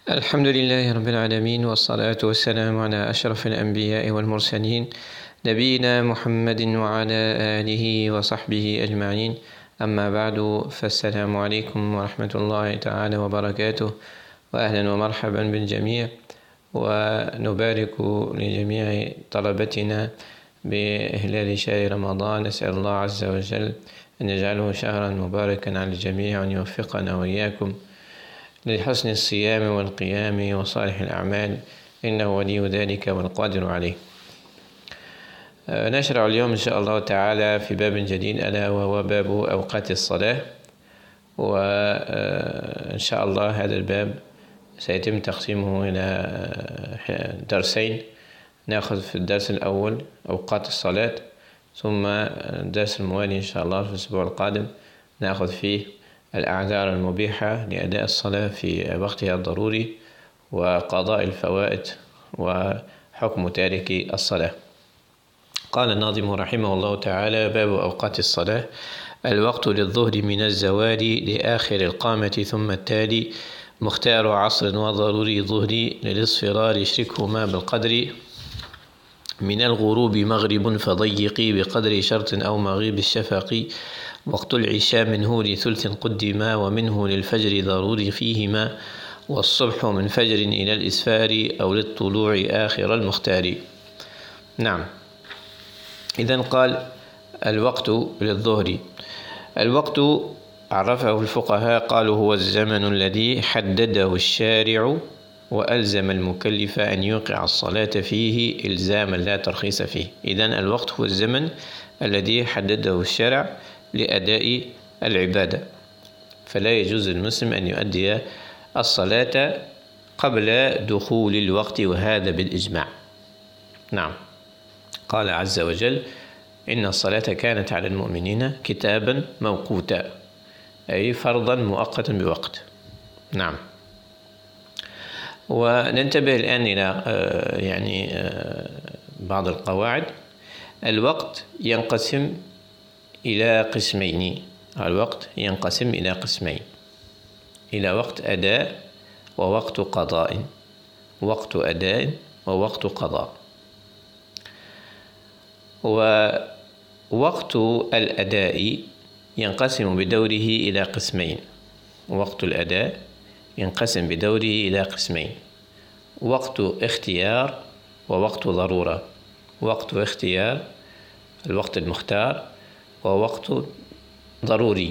الحمد لله رب العالمين، والصلاة والسلام على أشرف الأنبياء والمرسلين، نبينا محمد وعلى آله وصحبه أجمعين. أما بعد، فالسلام عليكم ورحمة الله تعالى وبركاته، وأهلا ومرحبا بالجميع، ونبارك لجميع طلبتنا بإهلال شهر رمضان. نسأل الله عز وجل أن يجعله شهرا مباركا على الجميع، وأن يوفقنا وإياكم لحسن الصيام والقيام وصالح الأعمال، إنه ولي ذلك والقادر عليه. نشرع اليوم إن شاء الله تعالى في باب جديد، ألا وهو باب أوقات الصلاة. وإن شاء الله هذا الباب سيتم تقسيمه إلى درسين. نأخذ في الدرس الأول أوقات الصلاة، ثم الدرس الموالي إن شاء الله في الأسبوع القادم نأخذ فيه الأعذار المبيحة لأداء الصلاة في وقتها الضروري، وقضاء الفوائت، وحكم تارك الصلاة. قال الناظم رحمه الله تعالى: باب أوقات الصلاة. الوقت للظهر من الزوال لآخر القامة ثم التالي، مختار عصر وضروري ظهري للاصفرار شركهما بالقدر، من الغروب مغرب فضيقي بقدر شرط أو مغيب الشفق، وقت العشاء منه لثلث قدما ومنه للفجر ضروري فيهما، والصبح من فجر إلى الإسفار أو للطلوع آخر المختار. نعم، إذن قال الوقت للظهر. الوقت عرفه الفقهاء قالوا هو الزمن الذي حدده الشارع وألزم المكلف أن يوقع الصلاة فيه إلزاما لا ترخيص فيه. إذن الوقت هو الزمن الذي حدده الشارع لأداء العبادة، فلا يجوز للمسلم أن يؤدي الصلاة قبل دخول الوقت، وهذا بالإجماع. نعم، قال عز وجل: إن الصلاة كانت على المؤمنين كتابا موقوتا، أي فرضا مؤقتا بوقت. نعم، وننتبه الآن إلى بعض القواعد. الوقت ينقسم إلى قسمين. الوقت ينقسم إلى قسمين: إلى وقت أداء ووقت قضاء. وقت أداء ووقت قضاء. ووقت الأداء ينقسم بدوره إلى قسمين. وقت الأداء ينقسم بدوره إلى قسمين: وقت اختيار ووقت ضرورة. وقت اختيار الوقت المختار، ووقت ضروري.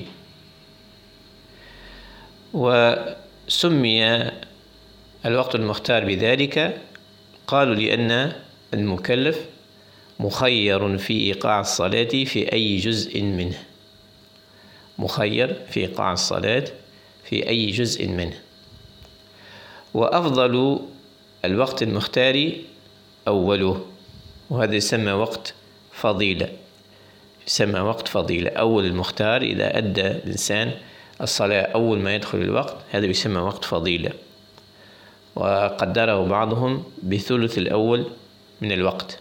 وسمي الوقت المختار بذلك قالوا لأن المكلف مخير في إيقاع الصلاة في أي جزء منه. مخير في إيقاع الصلاة في أي جزء منه. وأفضل الوقت المختار أوله، وهذا يسمى وقت فضيلة. يسمى وقت فضيلة. أول المختار إذا أدى الإنسان الصلاة أول ما يدخل الوقت، هذا يسمى وقت فضيلة، وقدره بعضهم بثلث الأول من الوقت.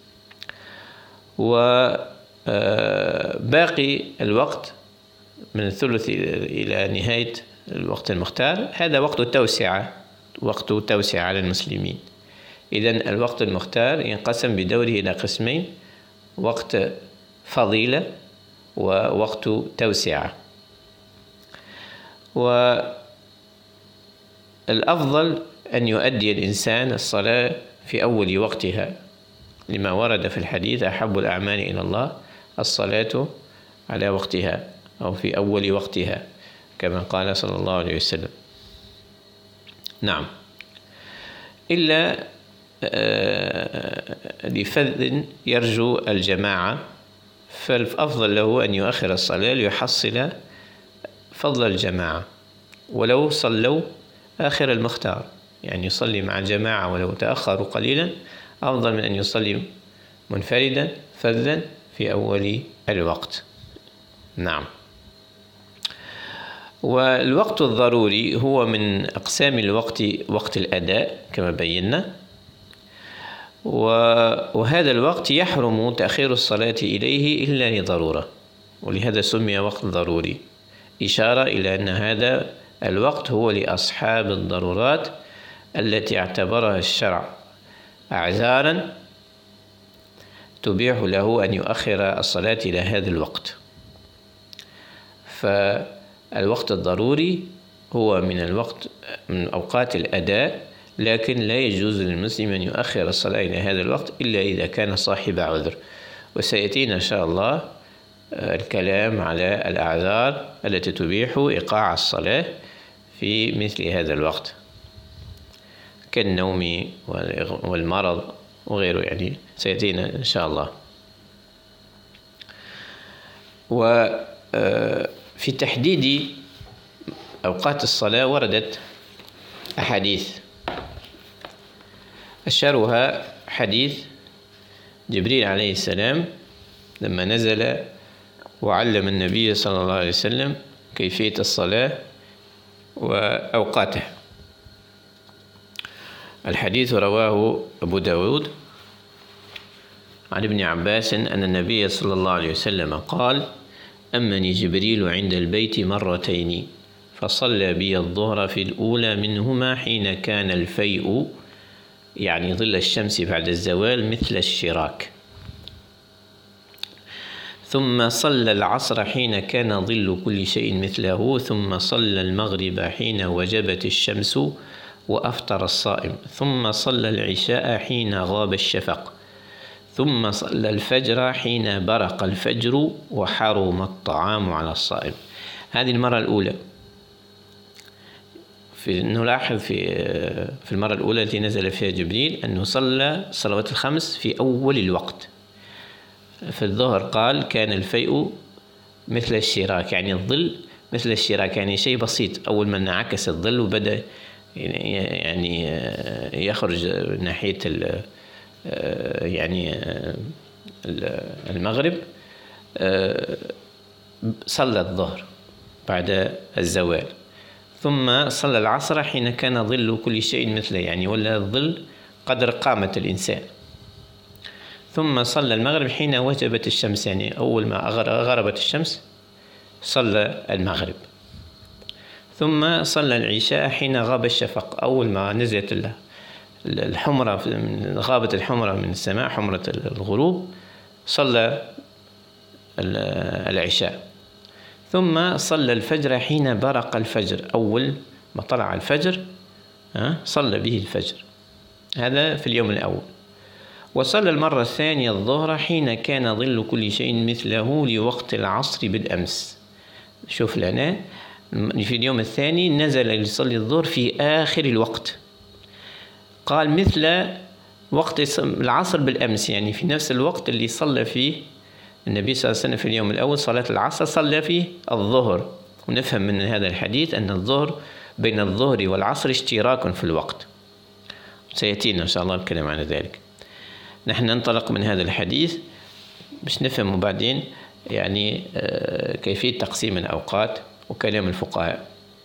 وباقي الوقت من الثلث إلى نهاية الوقت المختار هذا وقت التوسعة، وقت توسعة على المسلمين. إذن الوقت المختار ينقسم بدوره إلى قسمين: وقت فضيلة ووقت توسعة. والأفضل أن يؤدي الإنسان الصلاة في أول وقتها، لما ورد في الحديث: أحب الأعمال إلى الله الصلاة على وقتها أو في أول وقتها، كما قال صلى الله عليه وسلم. نعم، إلا لفذ يرجو الجماعة، فالأفضل له أن يؤخر الصلاة ليحصل فضل الجماعة، ولو صلوا آخر المختار، يعني يصلي مع الجماعة ولو تأخروا قليلا أفضل من أن يصلي منفردا فذا في أول الوقت. نعم. والوقت الضروري هو من أقسام الوقت وقت الأداء كما بينا، وهذا الوقت يحرم تأخير الصلاة إليه إلا لضرورة، ولهذا سمي وقت ضروري، إشارة إلى أن هذا الوقت هو لأصحاب الضرورات التي اعتبرها الشرع أعذارا تبيح له أن يؤخر الصلاة إلى هذا الوقت. فالوقت الضروري هو من أوقات الأداء، لكن لا يجوز للمسلم أن يؤخر الصلاة إلى هذا الوقت إلا إذا كان صاحب عذر. وسيأتينا إن شاء الله الكلام على الأعذار التي تبيح إيقاع الصلاة في مثل هذا الوقت كالنوم والمرض وغيره، يعني سيأتينا إن شاء الله. وفي تحديد أوقات الصلاة وردت أحاديث، أشهرها حديث جبريل عليه السلام لما نزل وعلم النبي صلى الله عليه وسلم كيفية الصلاة وأوقاتها. الحديث رواه أبو داود عن ابن عباس أن النبي صلى الله عليه وسلم قال: أمني جبريل عند البيت مرتين فصلى بي الظهر في الأولى منهما حين كان الفيء، يعني ظل الشمس بعد الزوال، مثل الشراك، ثم صلى العصر حين كان ظل كل شيء مثله، ثم صلى المغرب حين وجبت الشمس وأفطر الصائم، ثم صلى العشاء حين غاب الشفق، ثم صلى الفجر حين برق الفجر وحرم الطعام على الصائم. هذه المرة الأولى. نلاحظ في المرة الأولى التي نزل فيها جبريل أنه صلى الصلوات الخمس في أول الوقت. في الظهر قال: كان الفيء مثل الشراك، يعني الظل مثل الشراك، يعني شيء بسيط. أول ما انعكس الظل وبدأ يعني يخرج ناحية يعني المغرب، صلى الظهر بعد الزوال، ثم صلى العصر حين كان ظل كل شيء مثله، يعني ولا الظل قدر قامة الإنسان، ثم صلى المغرب حين وجبت الشمس، يعني أول ما غربت الشمس صلى المغرب، ثم صلى العشاء حين غاب الشفق، أول ما نزلت الحمرة، غابت الحمرة من السماء، حمرة الغروب، صلى العشاء، ثم صلى الفجر حين برق الفجر، أول ما طلع الفجر صلى به الفجر، هذا في اليوم الأول. وصلى المرة الثانية الظهر حين كان ظل كل شيء مثله لوقت العصر بالأمس. شوف لنا في اليوم الثاني نزل يصلي الظهر في آخر الوقت، قال مثل وقت العصر بالأمس، يعني في نفس الوقت اللي صلى فيه النبي صلى الله عليه وسلم في اليوم الأول صلاة العصر صلى فيه الظهر. ونفهم من هذا الحديث أن الظهر بين الظهر والعصر اشتراك في الوقت، سيأتينا إن شاء الله الكلام عن ذلك. نحن ننطلق من هذا الحديث باش نفهم بعدين يعني كيفية تقسيم الأوقات وكلام الفقهاء.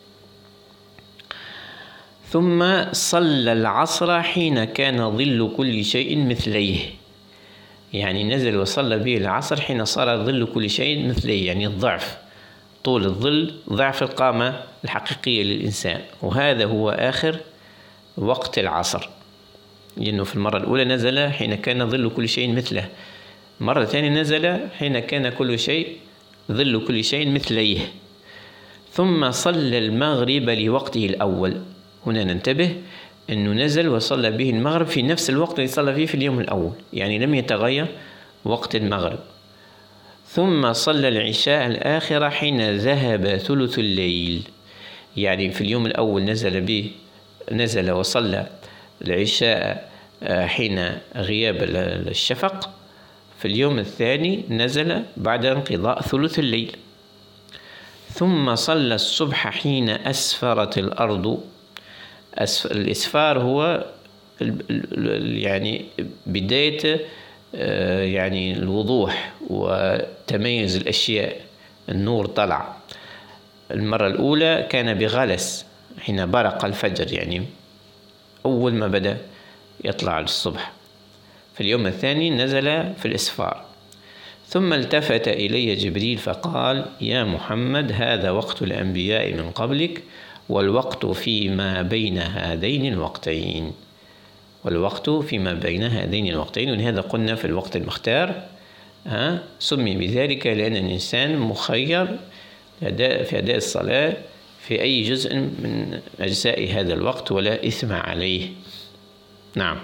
ثم صلى العصر حين كان ظل كل شيء مثليه، يعني نزل وصلى به العصر حين صار ظل كل شيء مثليه، يعني الضعف، طول الظل ضعف القامة الحقيقية للإنسان، وهذا هو آخر وقت العصر، لأنه في المرة الأولى نزل حين كان ظل كل شيء مثله، المرة الثانية نزل حين كان كل شيء ظل كل شيء مثليه. ثم صلى المغرب لوقته الأول، هنا ننتبه أنه نزل وصلى به المغرب في نفس الوقت اللي صلى فيه في اليوم الأول، يعني لم يتغير وقت المغرب. ثم صلى العشاء الآخرة حين ذهب ثلث الليل، يعني في اليوم الأول نزل وصلى العشاء حين غياب الشفق، في اليوم الثاني نزل بعد انقضاء ثلث الليل. ثم صلى الصبح حين أسفرت الأرض، الإسفار هو يعني بداية يعني الوضوح وتميز الأشياء، النور طلع. المرة الأولى كان بغلس حين برق الفجر، يعني أول ما بدأ يطلع الصبح. في اليوم الثاني نزل في الإسفار. ثم التفت إلي جبريل فقال: يا محمد، هذا وقت الأنبياء من قبلك والوقت فيما بين هذين الوقتين. والوقت فيما بين هذين الوقتين. ولهذا قلنا في الوقت المختار سمي بذلك لأن الإنسان مخير في أداء الصلاة في أي جزء من أجزاء هذا الوقت ولا إثم عليه. نعم.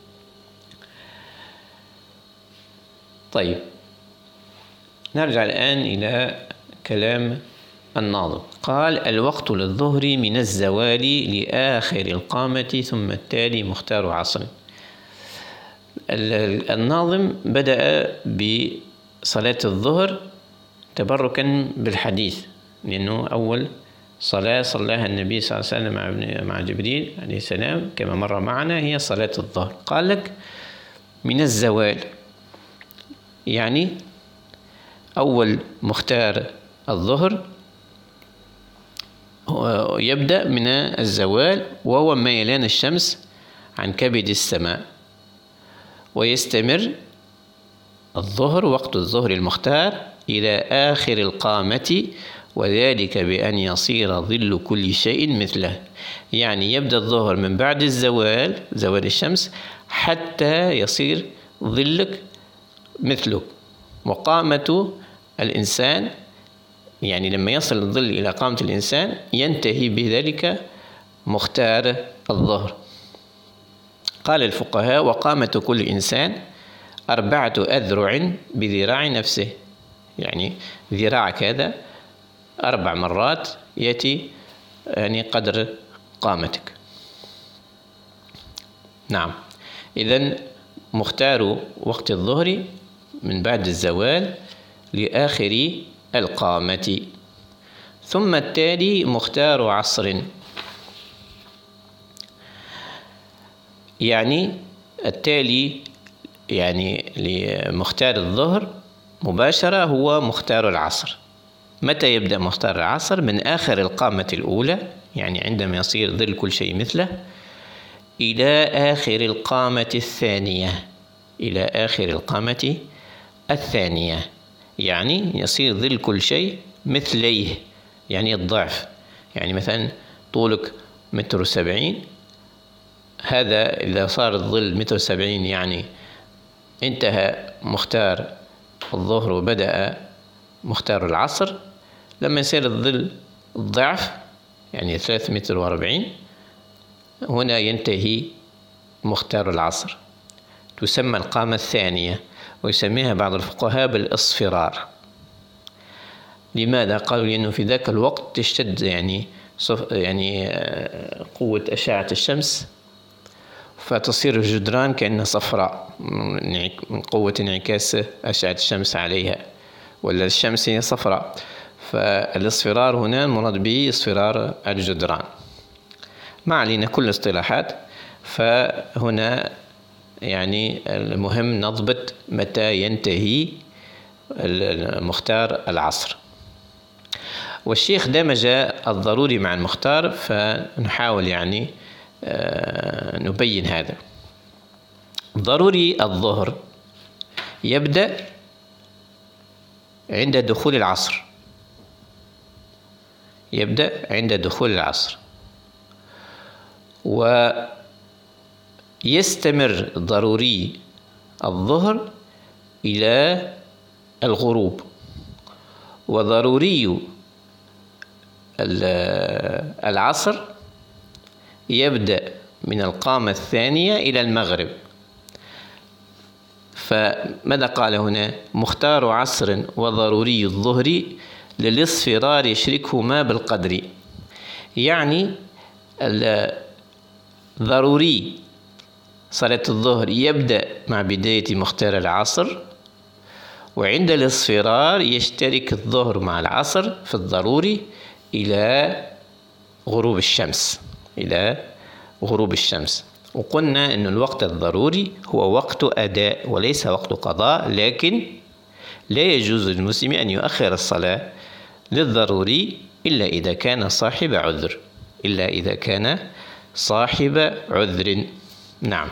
طيب، نرجع الآن إلى كلام الناظم. قال: الوقت للظهر من الزوال لآخر القامة ثم التالي مختار عصر. الناظم بدأ بصلاة الظهر تبركا بالحديث، لأنه أول صلاة صلاها النبي صلى الله عليه وسلم مع جبريل عليه السلام كما مر معنا هي صلاة الظهر. قال لك من الزوال، يعني أول مختار الظهر يبدأ من الزوال، وهو ميلان الشمس عن كبد السماء، ويستمر الظهر وقت الظهر المختار إلى آخر القامة، وذلك بأن يصير ظل كل شيء مثله. يعني يبدأ الظهر من بعد الزوال، زوال الشمس، حتى يصير ظلك مثله. وقامة الإنسان، يعني لما يصل الظل إلى قامة الإنسان ينتهي بذلك مختار الظهر. قال الفقهاء: وقامة كل إنسان 4 أذرع بذراع نفسه. يعني ذراعك هذا 4 مرات يأتي يعني قدر قامتك. نعم. إذن مختار وقت الظهر من بعد الزوال لآخر القامة. ثم التالي مختار عصر. يعني التالي يعني لمختار الظهر مباشرة هو مختار العصر. متى يبدأ مختار العصر؟ من آخر القامة الأولى، يعني عندما يصير ظل كل شيء مثله، إلى آخر القامة الثانية. إلى آخر القامة الثانية يعني يصير ظل كل شيء مثليه، يعني الضعف. يعني مثلا طولك 1.70 متر، هذا إذا صار الظل 1.70 متر يعني انتهى مختار الظهر وبدأ مختار العصر. لما يصير الظل الضعف يعني 3.40 متر، هنا ينتهي مختار العصر. تسمى القامة الثانية، ويسميها بعض الفقهاء بالإصفرار. لماذا؟ قالوا لأنه في ذاك الوقت تشتد يعني قوة أشعة الشمس، فتصير الجدران كأنها صفراء من قوة انعكاس أشعة الشمس عليها، ولا الشمس هي صفراء. فالاصفرار هنا المراد به اصفرار الجدران. ما علينا كل الاصطلاحات. فهنا يعني المهم نضبط متى ينتهي مختار العصر. والشيخ دمج الضروري مع المختار، فنحاول يعني نبين هذا. ضروري الظهر يبدأ عند دخول العصر. يبدأ عند دخول العصر، ويستمر ضروري الظهر إلى الغروب. وضروري العصر يبدأ من القامة الثانية إلى المغرب. فماذا قال هنا؟ مختار عصر وضروري الظهر للاصفرار يشركهما بالقدر. يعني ضروري صلاة الظهر يبدأ مع بداية مختار العصر، وعند الاصفرار يشترك الظهر مع العصر في الضروري إلى غروب الشمس. إلى غروب الشمس. وقلنا أن الوقت الضروري هو وقت أداء وليس وقت قضاء، لكن لا يجوز للمسلم أن يؤخر الصلاة للضروري إلا إذا كان صاحب عذر. إلا إذا كان صاحب عذر. نعم.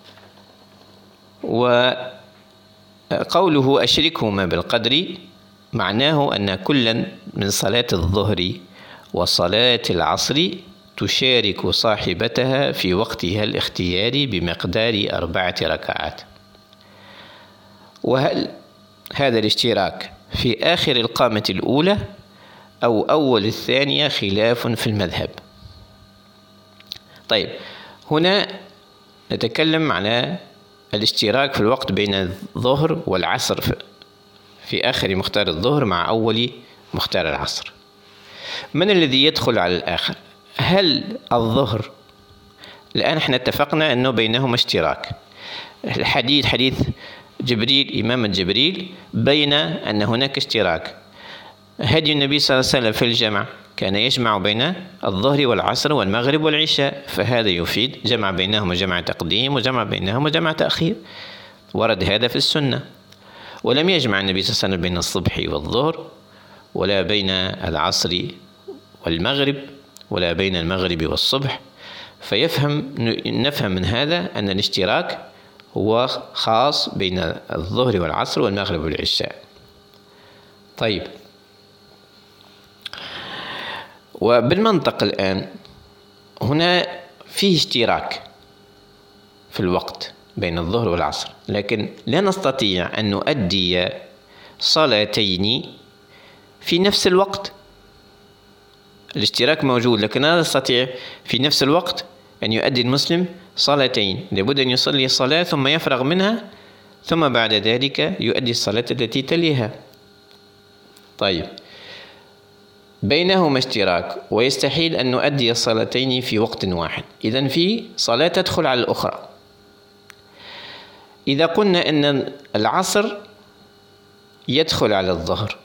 وقوله أشركهما بالقدر معناه أن كلا من صلاة الظهر وصلاة العصر تشارك صاحبتها في وقتها الاختياري بمقدار 4 ركعات. وهل هذا الاشتراك في آخر القامة الأولى أو أول الثانية خلاف في المذهب. طيب، هنا نتكلم على الاشتراك في الوقت بين الظهر والعصر في آخر مختار الظهر مع أول مختار العصر. من الذي يدخل على الآخر؟ هل الظهر؟ الآن احنا اتفقنا أنه بينهما اشتراك. الحديث حديث جبريل، إمامة جبريل، بين أن هناك اشتراك. هدي النبي صلى الله عليه وسلم في الجمع كان يجمع بين الظهر والعصر والمغرب والعشاء، فهذا يفيد جمع بينهما جمع تقديم وجمع بينهما جمع تأخير، ورد هذا في السنة. ولم يجمع النبي صلى الله عليه وسلم بين الصبح والظهر، ولا بين العصر والمغرب، ولا بين المغرب والصبح. نفهم من هذا أن الاشتراك هو خاص بين الظهر والعصر والمغرب والعشاء. طيب، وبالمنطق الآن هنا فيه اشتراك في الوقت بين الظهر والعصر، لكن لا نستطيع أن نؤدي صلاتين في نفس الوقت. الاشتراك موجود، لكن لا نستطيع في نفس الوقت أن يؤدي المسلم صلاتين. لابد أن يصلي صلاة ثم يفرغ منها، ثم بعد ذلك يؤدي الصلاة التي تليها. طيب، بينهما اشتراك ويستحيل أن نؤدي الصلاتين في وقت واحد، إذن في صلاة تدخل على الأخرى. إذا قلنا أن العصر يدخل على الظهر،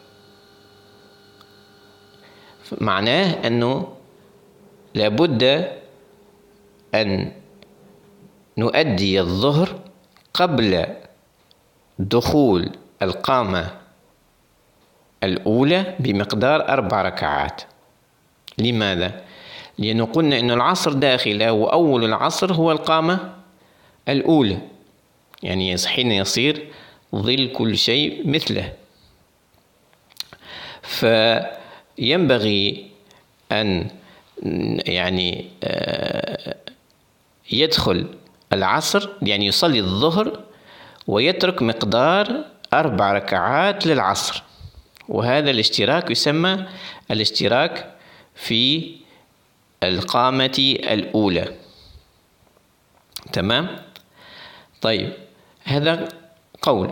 معناه أنه لابد أن نؤدي الظهر قبل دخول القامة الأولى بمقدار 4 ركعات. لماذا؟ لأنه قلنا أن العصر داخله، وأول العصر هو القامة الأولى، يعني حين يصير ظل كل شيء مثله. فينبغي أن يعني يدخل العصر، يعني يصلي الظهر ويترك مقدار 4 ركعات للعصر، وهذا الاشتراك يسمى الاشتراك في القامة الأولى. تمام؟ طيب، هذا قول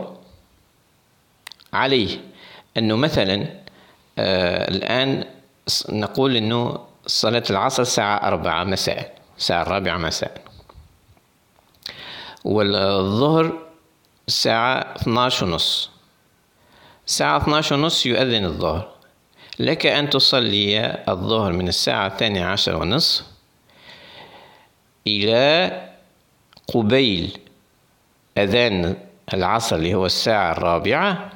عليه أنه مثلا الآن نقول أنه صلاة العصر الساعة 4 مساء، الساعة 4 مساء، والظهر الساعة 12:30. الساعة 12:30 يؤذن الظهر. لك أن تصلي الظهر من الساعة 12:30 إلى قبيل أذان العصر اللي هو الساعة 4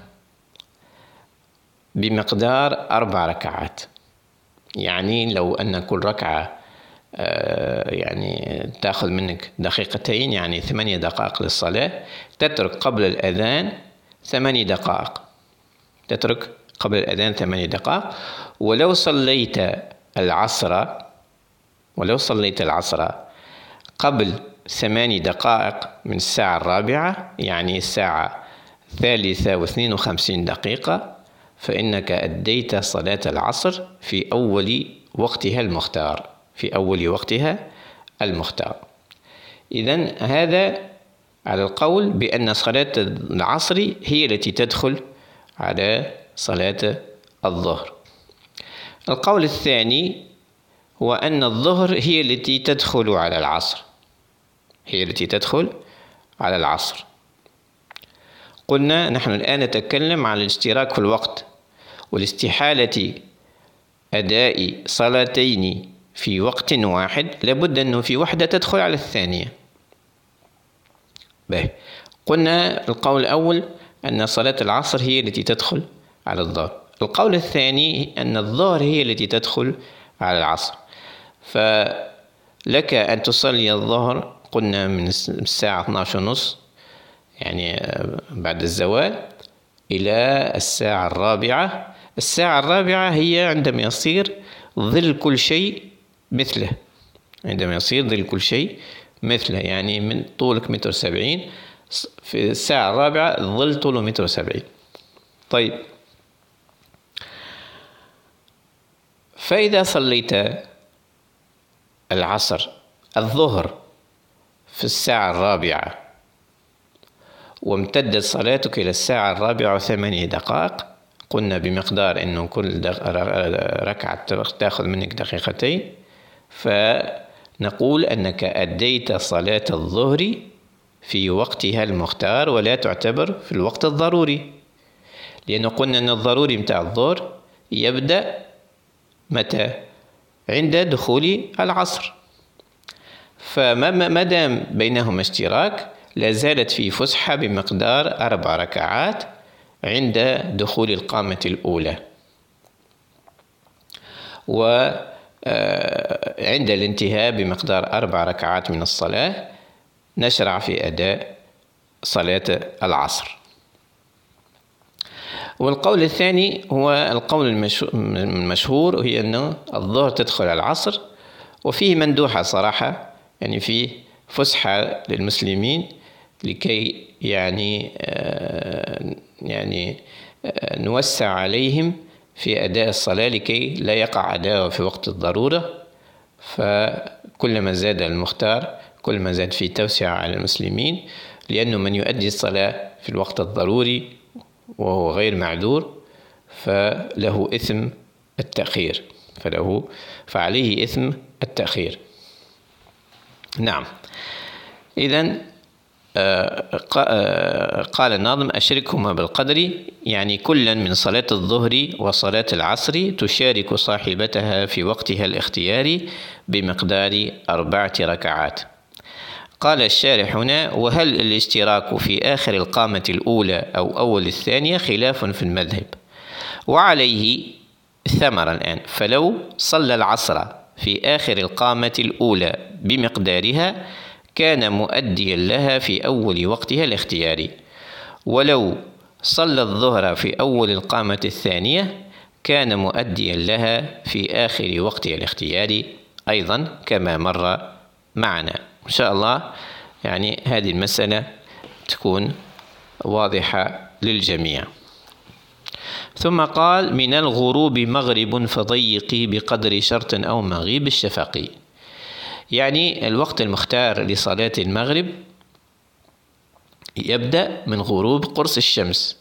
بمقدار 4 ركعات. يعني لو أن كل ركعة يعني تأخذ منك دقيقتين، يعني 8 دقائق للصلاة، تترك قبل الأذان 8 دقائق، تترك قبل الأذان 8 دقائق. ولو صليت العصر قبل 8 دقائق من الساعة 4، يعني الساعة 3:52، فإنك أديت صلاة العصر في أول وقتها المختار. إذن هذا على القول بأن صلاة العصر هي التي تدخل على صلاة الظهر. القول الثاني هو أن الظهر هي التي تدخل على العصر. قلنا نحن الآن نتكلم عن الاشتراك في الوقت والاستحالة أداء صلاتين في وقت واحد، لابد أنه في واحدة تدخل على الثانية. قلنا القول الأول أن صلاة العصر هي التي تدخل على الظهر. القول الثاني أن الظهر هي التي تدخل على العصر. فلك أن تصلي الظهر قلنا من الساعة 12:30، يعني بعد الزوال، إلى الساعة الرابعة. الساعة الرابعة هي عندما يصير ظل كل شيء مثله، عندما يصير ظل كل شيء مثله، يعني من طولك 1.70 متر، في الساعة الرابعة الظل طوله 1.70 متر. طيب، فإذا صليت الظهر في الساعة الرابعة وامتدت صلاتك إلى الساعة 4:08، قلنا بمقدار أنه كل ركعة تأخذ منك دقيقتين، فنقول أنك أديت صلاة الظهر في وقتها المختار ولا تعتبر في الوقت الضروري، لأنه قلنا أن الضروري متاع الظهر يبدأ متى؟ عند دخول العصر. فما دام بينهما اشتراك لا زالت في فسحة بمقدار 4 ركعات عند دخول القامة الأولى، وعند الانتهاء بمقدار 4 ركعات من الصلاة نشرع في أداء صلاة العصر. والقول الثاني هو القول المشهور، هي أن الظهر تدخل العصر، وفيه مندوحة صراحة، يعني فيه فسحة للمسلمين لكي يعني نوسع عليهم في أداء الصلاة لكي لا يقع أداءه في وقت الضرورة. فكلما زاد المختار كلما زاد في توسعة على المسلمين، لأنه من يؤدي الصلاة في الوقت الضروري وهو غير معذور فله إثم التأخير، فعليه إثم التأخير. نعم. إذن قال الناظم: أشركهما بالقدر، يعني كلا من صلاة الظهر وصلاة العصر تشارك صاحبتها في وقتها الاختياري بمقدار 4 ركعات. قال الشارح هنا: وهل الاشتراك في آخر القامة الأولى أو أول الثانية خلاف في المذهب، وعليه ثمرة الآن. فلو صلى العصر في آخر القامة الأولى بمقدارها كان مؤديا لها في أول وقتها الاختياري، ولو صلى الظهر في أول القامة الثانية كان مؤديا لها في آخر وقتها الاختياري أيضا كما مر معنا. إن شاء الله يعني هذه المسألة تكون واضحة للجميع. ثم قال: من الغروب مغرب فضيقي بقدر شرط أو مغيب الشفق. يعني الوقت المختار لصلاة المغرب يبدأ من غروب قرص الشمس.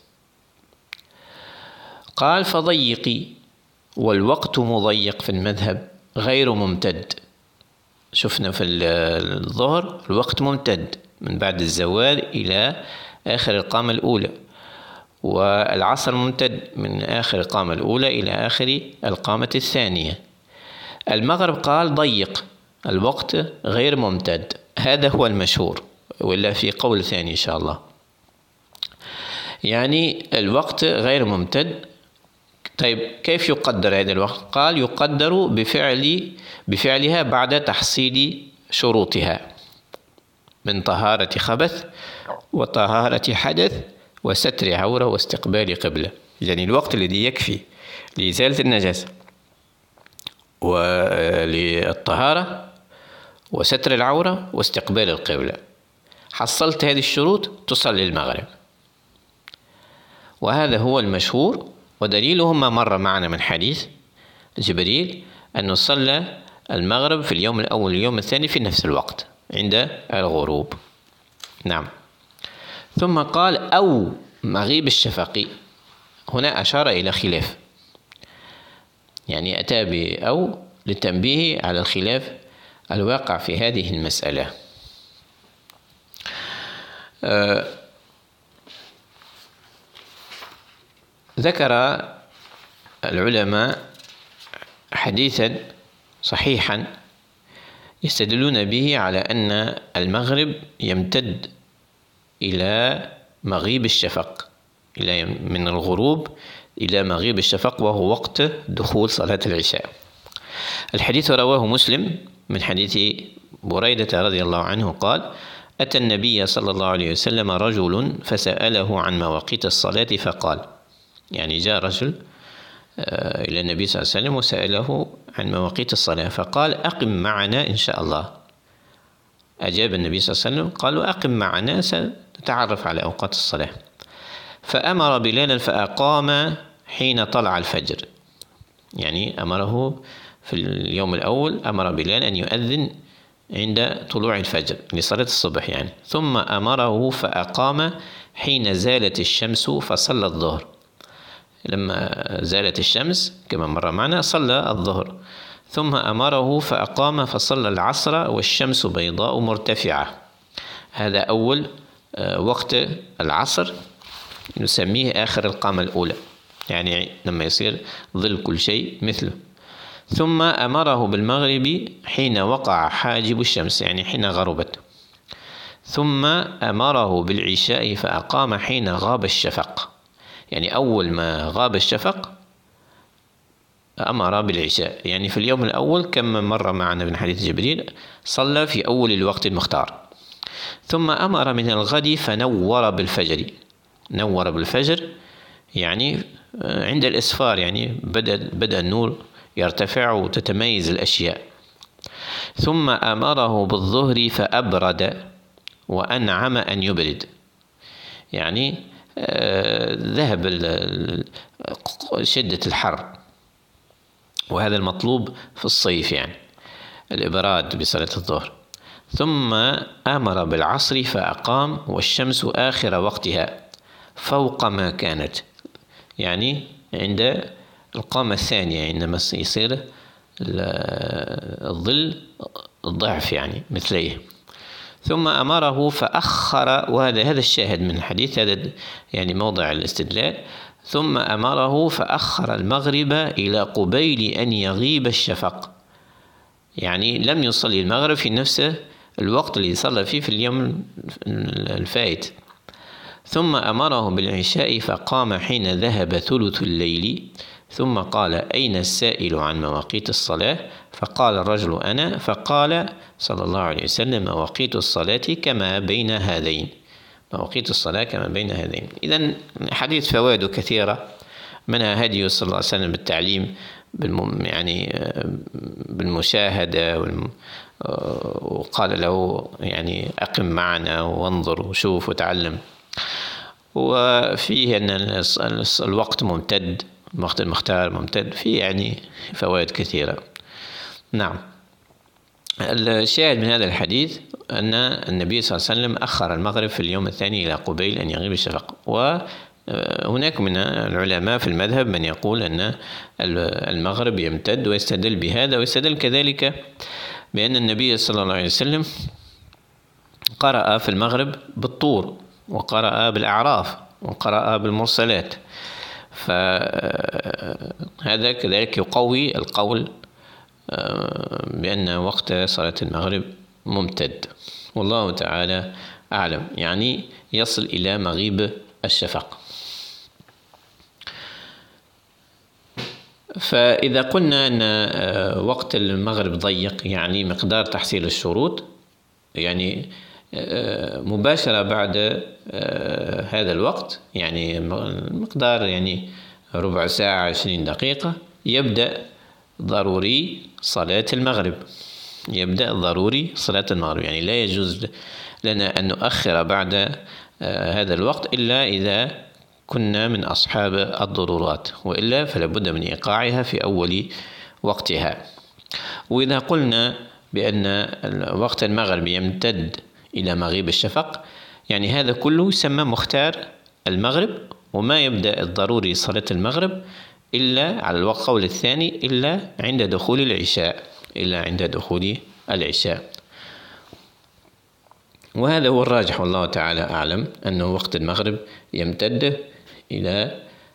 قال: فضيقي، والوقت مضيق في المذهب غير ممتد. شفنا في الظهر الوقت ممتد من بعد الزوال إلى آخر القامة الأولى، والعصر ممتد من آخر القامة الأولى إلى آخر القامة الثانية. المغرب قال ضيق، الوقت غير ممتد. هذا هو المشهور، ولا في قول ثاني إن شاء الله. يعني الوقت غير ممتد. طيب كيف يقدر هذا الوقت؟ قال: يقدر بفعلها بعد تحصيل شروطها من طهارة خبث وطهارة حدث وستر عورة واستقبال قبلة. يعني الوقت الذي يكفي لإزالة النجاسة وللطهارة وستر العورة واستقبال القبلة، حصلت هذه الشروط تصلي المغرب. وهذا هو المشهور، ودليله ما مر معنا من حديث جبريل أنه صلى المغرب في اليوم الأول واليوم الثاني في نفس الوقت عند الغروب. نعم. ثم قال: أو مغيب الشفق. هنا أشار إلى خلاف، يعني أتى بأو للتنبيه على الخلاف الواقع في هذه المسألة. ذكر العلماء حديثا صحيحا يستدلون به على أن المغرب يمتد إلى مغيب الشفق، من الغروب إلى مغيب الشفق، وهو وقت دخول صلاة العشاء. الحديث رواه مسلم من حديث بريدة رضي الله عنه قال: أتى النبي صلى الله عليه وسلم رجل فسأله عن مواقيت الصلاة فقال، يعني جاء رجل إلى النبي صلى الله عليه وسلم وسأله عن مواقيت الصلاة فقال أقم معنا إن شاء الله. أجاب النبي صلى الله عليه وسلم قالوا أقم معنا سنتعرف على أوقات الصلاة. فأمر بلالا فأقام حين طلع الفجر، يعني أمره في اليوم الأول أمر بلال أن يؤذن عند طلوع الفجر لصلاة الصبح يعني. ثم أمره فأقام حين زالت الشمس فصلى الظهر، لما زالت الشمس كما مر معنا صلى الظهر. ثم أمره فأقام فصلى العصر والشمس بيضاء مرتفعة. هذا أول وقت العصر، نسميه آخر القامة الأولى، يعني لما يصير ظل كل شيء مثله. ثم أمره بالمغرب حين وقع حاجب الشمس، يعني حين غربت. ثم أمره بالعشاء فأقام حين غاب الشفق، يعني أول ما غاب الشفق أمر بالعشاء. يعني في اليوم الأول كما مر معنا من حديث جبريل صلى في أول الوقت المختار. ثم أمر من الغد فنور بالفجر. نور بالفجر يعني عند الإسفار، يعني بدأ النور يرتفع وتتميز الأشياء. ثم أمره بالظهر فأبرد وأنعم أن يبرد، يعني ذهب شدة الحر، وهذا المطلوب في الصيف، يعني الإبراد بصلاة الظهر. ثم أمر بالعصر فأقام والشمس آخر وقتها فوق ما كانت، يعني عند القامة الثانية عندما يصير الظل الضعف يعني مثليه. ثم أمره فأخر، وهذا الشاهد من الحديث، هذا يعني موضع الاستدلال. ثم أمره فأخر المغرب إلى قبيل أن يغيب الشفق، يعني لم يصلي المغرب في نفس الوقت اللي صلى فيه في اليوم الفائت. ثم أمره بالعشاء فقام حين ذهب ثلث الليل. ثم قال أين السائل عن مواقيت الصلاة؟ فقال الرجل أنا. فقال صلى الله عليه وسلم مواقيت الصلاة كما بين هذين، مواقيت الصلاة كما بين هذين. إذن حديث فوائد كثيرة، منها هدي صلى الله عليه وسلم بالتعليم يعني بالمشاهدة، وقال له يعني أقم معنا وانظر وشوف وتعلم. وفيه أن الوقت ممتد، الوقت المختار ممتد، فيه يعني فوائد كثيرة. نعم، الشاهد من هذا الحديث أن النبي صلى الله عليه وسلم أخر المغرب في اليوم الثاني إلى قبيل أن يغيب الشفق. وهناك من العلماء في المذهب من يقول أن المغرب يمتد، ويستدل بهذا، ويستدل كذلك بأن النبي صلى الله عليه وسلم قرأ في المغرب بالطور، وقرأ بالأعراف، وقرأ بالمرسلات، فهذا كذلك يقوي القول بأن وقت صلاة المغرب ممتد. والله تعالى أعلم، يعني يصل إلى مغيب الشفق. فإذا قلنا أن وقت المغرب ضيق، يعني مقدار تحصيل الشروط، يعني مباشرة بعد هذا الوقت، يعني مقدار يعني ربع ساعة 20 دقيقة يبدأ ضروري صلاة المغرب، يبدأ ضروري صلاة المغرب. يعني لا يجوز لنا أن نؤخر بعد هذا الوقت إلا إذا كنا من أصحاب الضرورات، وإلا فلا بد من إيقاعها في أول وقتها. وإذا قلنا بأن وقت المغرب يمتد إلى مغيب الشفق، يعني هذا كله يسمى مختار المغرب، وما يبدأ الضروري صلاة المغرب إلا على القول الثاني إلا عند دخول العشاء، إلا عند دخول العشاء. وهذا هو الراجح والله تعالى أعلم، أنه وقت المغرب يمتد إلى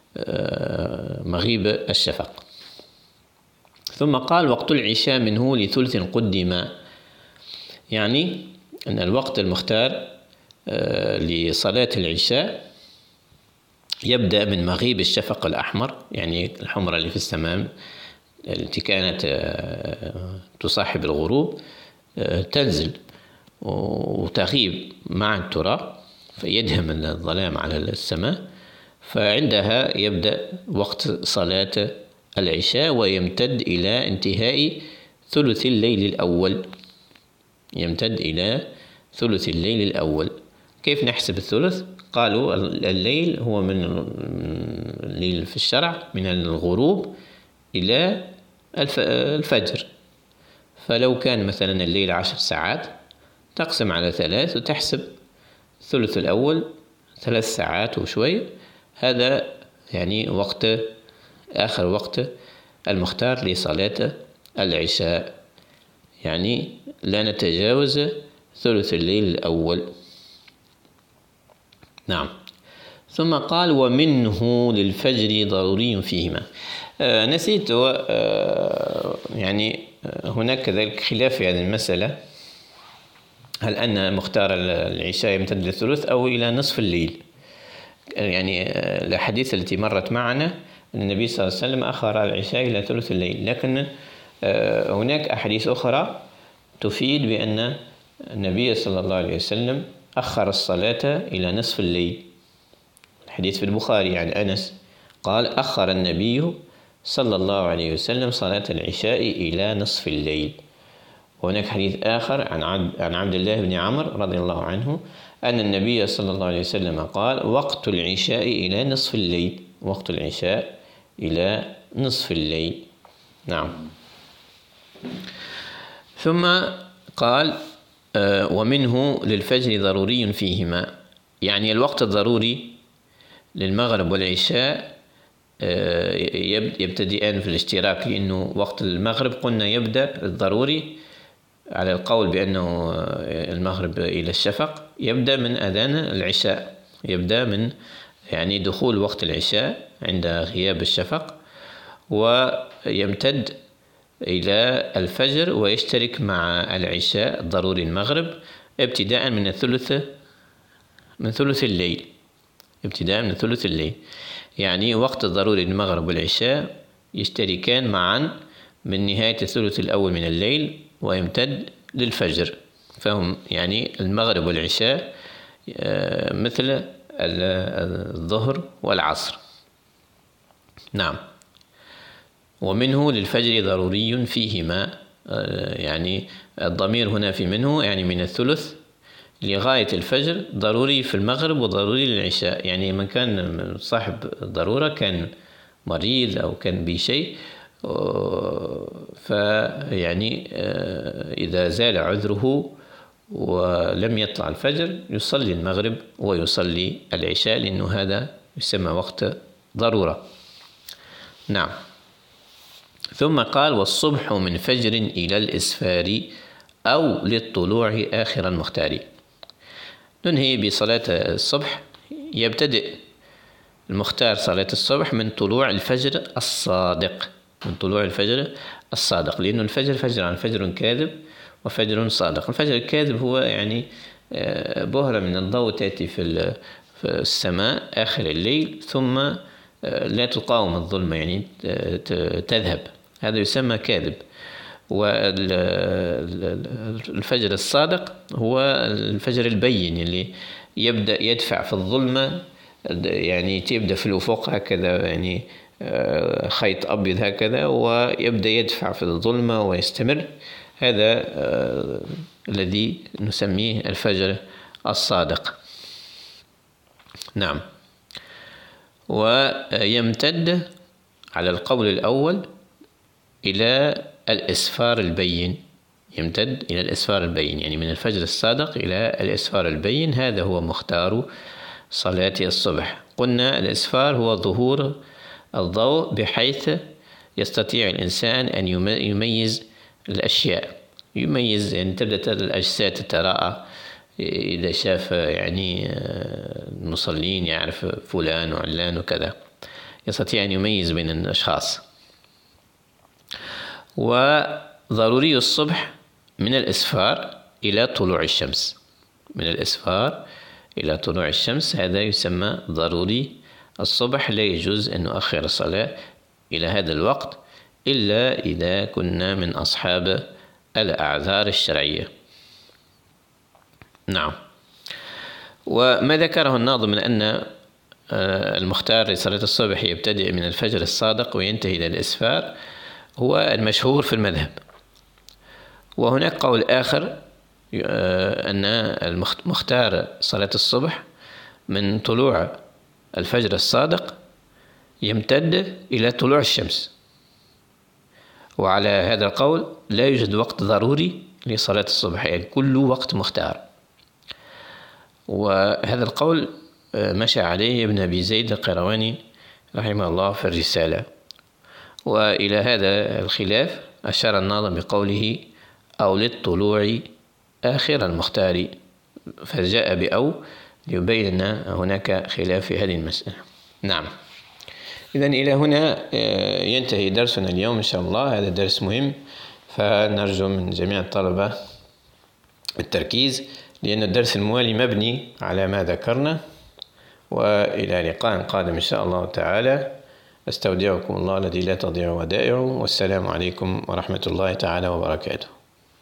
مغيب الشفق. ثم قال وقت العشاء منه لثلث قدم، يعني أن الوقت المختار لصلاة العشاء يبدأ من مغيب الشفق الأحمر، يعني الحمرة اللي في السماء التي كانت تصاحب الغروب تنزل، وتغيب مع التراب فيدهم الظلام على السماء، فعندها يبدأ وقت صلاة العشاء ويمتد إلى انتهاء ثلث الليل الأول. يمتد إلى ثلث الليل الأول. كيف نحسب الثلث؟ قالوا الليل هو من الليل في الشرع من الغروب إلى الفجر. فلو كان مثلا الليل 10 ساعات تقسم على 3 وتحسب الثلث الأول 3 ساعات وشوي. هذا يعني آخر وقت المختار لصلاة العشاء، يعني لا نتجاوز ثلث الليل الأول. نعم. ثم قال ومنه للفجر ضروري فيهما. نسيت يعني هناك كذلك خلاف في هذه المسألة، هل أن مختار العشاء يمتد للثلث أو إلى نصف الليل؟ يعني الأحاديث التي مرت معنا أن النبي صلى الله عليه وسلم أخر العشاء إلى ثلث الليل، لكن هناك أحاديث أخرى تفيد بأن النبي صلى الله عليه وسلم أخر الصلاة إلى نصف الليل. الحديث في البخاري عن أنس قال أخر النبي صلى الله عليه وسلم صلاة العشاء إلى نصف الليل. وهناك حديث آخر عن عبد الله بن عمرو رضي الله عنه أن النبي صلى الله عليه وسلم قال وقت العشاء إلى نصف الليل. وقت العشاء إلى نصف الليل. نعم. ثم قال ومنه للفجر ضروري فيهما، يعني الوقت الضروري للمغرب والعشاء يبتدئان في الاشتراك، لأنه وقت المغرب قلنا يبدأ الضروري على القول بأنه المغرب إلى الشفق يبدأ من أذان العشاء، يبدأ من يعني دخول وقت العشاء عند غياب الشفق، ويمتد إلى الفجر ويشترك مع العشاء الضروري المغرب ابتداء من ثلث الليل. ابتداء من ثلث الليل، يعني وقت الضروري المغرب والعشاء يشتركان معا من نهاية الثلث الأول من الليل ويمتد للفجر، فهم يعني المغرب والعشاء مثل الظهر والعصر. نعم. ومنه للفجر ضروري فيهما، يعني الضمير هنا في منه يعني من الثلث لغاية الفجر ضروري في المغرب وضروري للعشاء. يعني من كان صاحب ضرورة كان مريض أو كان بشيء فيعني إذا زال عذره ولم يطلع الفجر يصلي المغرب ويصلي العشاء، لأنه هذا يسمى وقت ضرورة. نعم. ثم قال والصبح من فجر إلى الإسفار أو للطلوع آخر المختار. ننهي بصلاة الصبح. يبتدئ المختار صلاة الصبح من طلوع الفجر الصادق، من طلوع الفجر الصادق، لأن الفجر فجران، فجر كاذب وفجر صادق. الفجر الكاذب هو يعني بهرة من الضوء تأتي في السماء آخر الليل ثم لا تقاوم الظلمة، يعني تذهب، هذا يسمى كاذب. والفجر الصادق هو الفجر البين اللي يبدأ يدفع في الظلمة، يعني تبدأ في الأفق هكذا، يعني خيط أبيض هكذا ويبدأ يدفع في الظلمة ويستمر. هذا الذي نسميه الفجر الصادق. نعم. ويمتد على القول الأول إلى الإسفار البين، يمتد إلى الإسفار البين، يعني من الفجر الصادق إلى الإسفار البين. هذا هو مختار صلاة الصبح. قلنا الإسفار هو ظهور الضوء بحيث يستطيع الإنسان أن يميز الأشياء، يميز، يعني تبدأ الأجساد تتراءى، إذا شاف يعني المصلين يعرف فلان وعلان وكذا، يستطيع أن يميز بين الأشخاص. وضروري الصبح من الإسفار إلى طلوع الشمس، من الإسفار إلى طلوع الشمس، هذا يسمى ضروري الصبح. لا يجوز أن نؤخر الصلاة إلى هذا الوقت إلا إذا كنا من أصحاب الأعذار الشرعية. نعم. وما ذكره الناظم من أن المختار لصلاة الصبح يبتدئ من الفجر الصادق وينتهي إلى الإسفار هو المشهور في المذهب. وهناك قول آخر أن المختار صلاة الصبح من طلوع الفجر الصادق يمتد إلى طلوع الشمس، وعلى هذا القول لا يوجد وقت ضروري لصلاة الصبح، يعني كل وقت مختار. وهذا القول مشى عليه ابن أبي زيد القيرواني رحمه الله في الرسالة. وإلى هذا الخلاف أشار الناظم بقوله أو للطلوع آخر المختار، فجاء بأو ليبين أن هناك خلاف في هذه المسألة. نعم. إذن إلى هنا ينتهي درسنا اليوم إن شاء الله. هذا درس مهم، فنرجو من جميع الطلبة التركيز، لأن الدرس الموالي مبني على ما ذكرنا. وإلى لقاء قادم إن شاء الله تعالى. أستودعكم الله الذي لا تضيع ودائعه، والسلام عليكم ورحمة الله تعالى وبركاته.